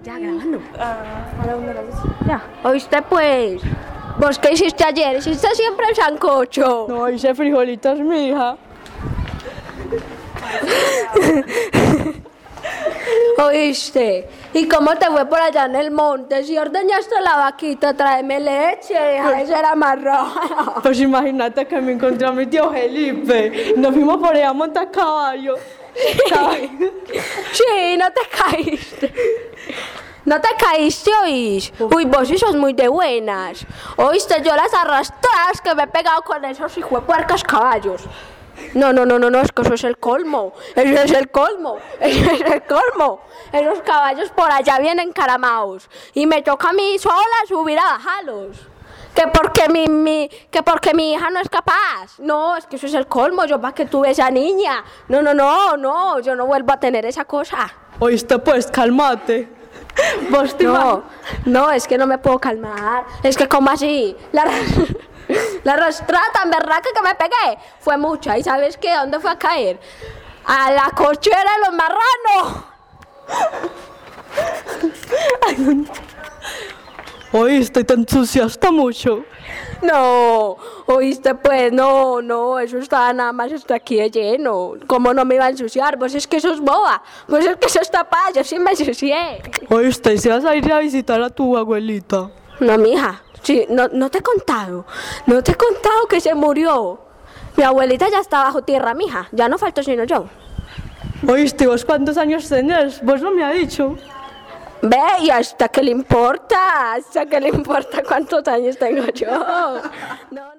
Ya, grabando. Ya. ¿Oíste, pues? ¿Vos qué hiciste ayer? ¿Hiciste siempre el sancocho? No, hice frijolitos, mi hija. ¿Oíste? ¿Y cómo te fue por allá en el monte? Si ordeñaste la vaquita, tráeme leche, deja de ser amarrada. Pues imagínate que me encontré a mi tío Felipe. Nos fuimos por allá a montar caballo. Sí, no te caíste. ¿No te caíste, oís? Uy, vos sí sos muy de buenas. ¿Oíste? Yo las arrastradas que me he pegado con esos hijuepuercas caballos. No, es que eso es el colmo. Eso es el colmo. Esos caballos por allá vienen encaramados. Y me toca a mí sola subir a bajarlos. Que porque mi hija no es capaz. No, es que eso es el colmo. Yo para que tuve esa niña. No, yo no vuelvo a tener esa cosa. Oíste, pues, cálmate. ¿Vos te No, es que no me puedo calmar. Es que como así, la arrastrada tan berraca que me pegué fue mucha. ¿Y sabes qué? ¿A dónde fue a caer? A la cochera de los marranos. Oíste, te entusiasta mucho. No, oíste pues, no, eso estaba nada más hasta aquí de lleno. ¿Cómo no me iba a ensuciar? Vos es que sos boba, vos es que sos tapaz, yo sí me ensucié. Oíste, ¿y si vas a ir a visitar a tu abuelita? No, mija, sí, no te he contado que se murió. Mi abuelita ya está bajo tierra, mija, ya no falto sino yo. Oíste, ¿vos cuántos años tenés? Vos no me has dicho. Ve, ¿y hasta qué le importa? ¿Hasta qué le importa cuántos años tengo yo? No.